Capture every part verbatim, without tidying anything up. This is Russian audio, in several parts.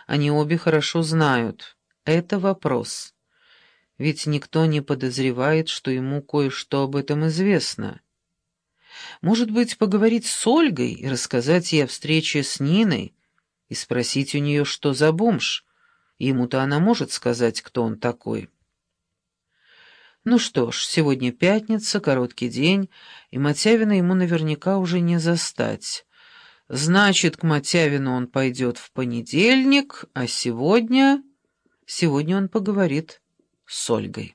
Они обе хорошо знают. Это вопрос. Ведь никто не подозревает, что ему кое-что об этом известно. Может быть, поговорить с Ольгой и рассказать ей о встрече с Ниной и спросить у нее, что за бомж. Ему-то она может сказать, кто он такой. Ну что ж, сегодня пятница, короткий день, и Мотявина ему наверняка уже не застать. Значит, к Мотявину он пойдет в понедельник, а сегодня... Сегодня он поговорит с Ольгой.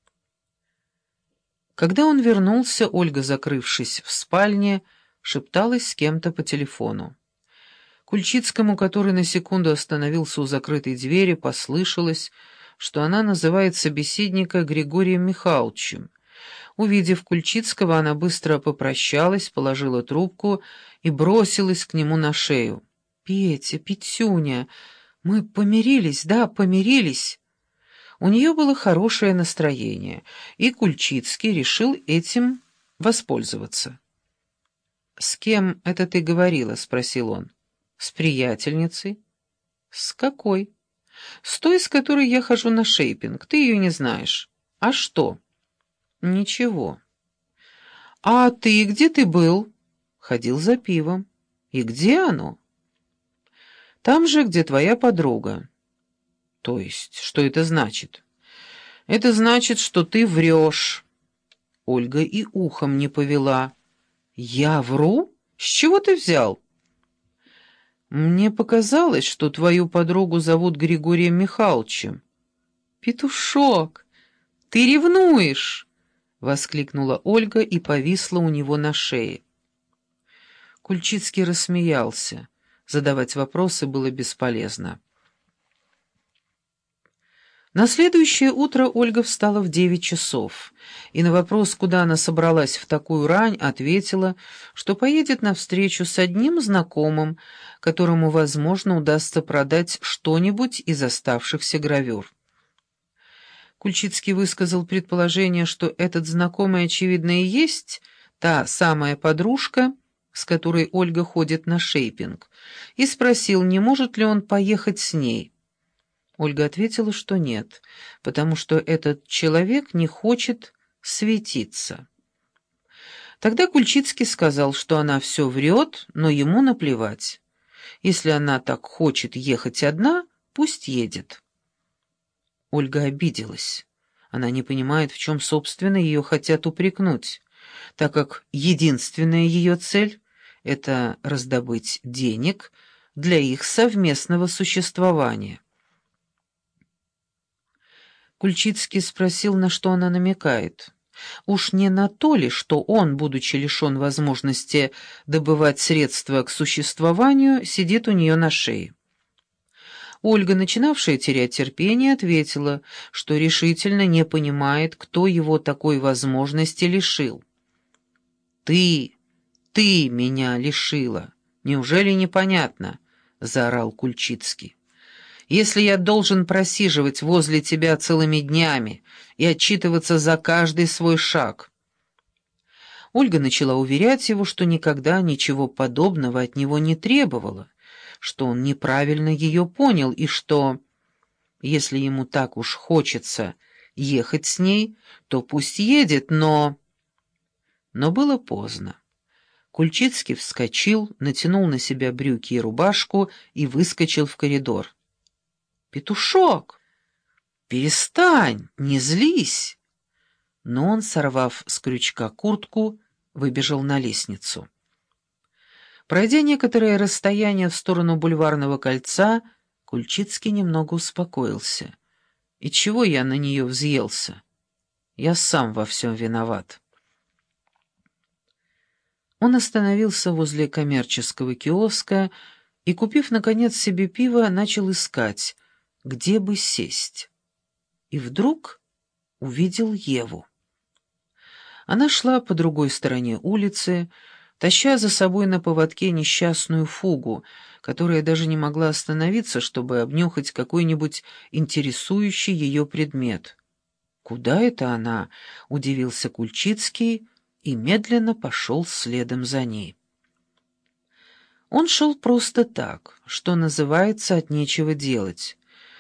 Когда он вернулся, Ольга, закрывшись в спальне, шепталась с кем-то по телефону. Кульчицкому, который на секунду остановился у закрытой двери, послышалось, что она называет собеседника Григорием Михайловичем. Увидев Кульчицкого, она быстро попрощалась, положила трубку и бросилась к нему на шею. «Петя, Петюня, мы помирились, да, помирились». У нее было хорошее настроение, и Кульчицкий решил этим воспользоваться. «С кем это ты говорила?» — спросил он. «С приятельницей». «С какой?» «С той, с которой я хожу на шейпинг. Ты ее не знаешь». «А что?» «Ничего». «А ты где ты был?» «Ходил за пивом». «И где оно?» «Там же, где твоя подруга». «То есть, что это значит?» «Это значит, что ты врешь». Ольга и ухом не повела. «Я вру? С чего ты взял?» «Мне показалось, что твою подругу зовут Григорием Михайловичем». «Петушок, ты ревнуешь!» — воскликнула Ольга и повисла у него на шее. Кульчицкий рассмеялся. Задавать вопросы было бесполезно. На следующее утро Ольга встала в девять часов, и на вопрос, куда она собралась в такую рань, ответила, что поедет на встречу с одним знакомым, которому, возможно, удастся продать что-нибудь из оставшихся гравюр. Кульчицкий высказал предположение, что этот знакомый, очевидно, и есть та самая подружка, с которой Ольга ходит на шейпинг, и спросил, не может ли он поехать с ней. Ольга ответила, что нет, потому что этот человек не хочет светиться. Тогда Кульчицкий сказал, что она все врет, но ему наплевать. Если она так хочет ехать одна, пусть едет. Ольга обиделась. Она не понимает, в чем, собственно, ее хотят упрекнуть, так как единственная ее цель — это раздобыть денег для их совместного существования. Кульчицкий спросил, на что она намекает. Уж не на то ли, что он, будучи лишен возможности добывать средства к существованию, сидит у нее на шее? Ольга, начинавшая терять терпение, ответила, что решительно не понимает, кто его такой возможности лишил. «Ты, ты меня лишила! Неужели непонятно?» — заорал Кульчицкий. «Если я должен просиживать возле тебя целыми днями и отчитываться за каждый свой шаг». Ольга начала уверять его, что никогда ничего подобного от него не требовала, что он неправильно ее понял и что, если ему так уж хочется ехать с ней, то пусть едет, но... Но было поздно. Кульчицкий вскочил, натянул на себя брюки и рубашку и выскочил в коридор. «Петушок, перестань, не злись!» Но он, сорвав с крючка куртку, выбежал на лестницу. Пройдя некоторое расстояние в сторону бульварного кольца, Кульчицкий немного успокоился. «И чего я на нее взъелся? Я сам во всем виноват». Он остановился возле коммерческого киоска и, купив, наконец, себе пиво, начал искать, где бы сесть. И вдруг увидел Еву. Она шла по другой стороне улицы, таща за собой на поводке несчастную фугу, которая даже не могла остановиться, чтобы обнюхать какой-нибудь интересующий ее предмет. «Куда это она?» — удивился Кульчицкий и медленно пошел следом за ней. Он шел просто так, что называется, от нечего делать.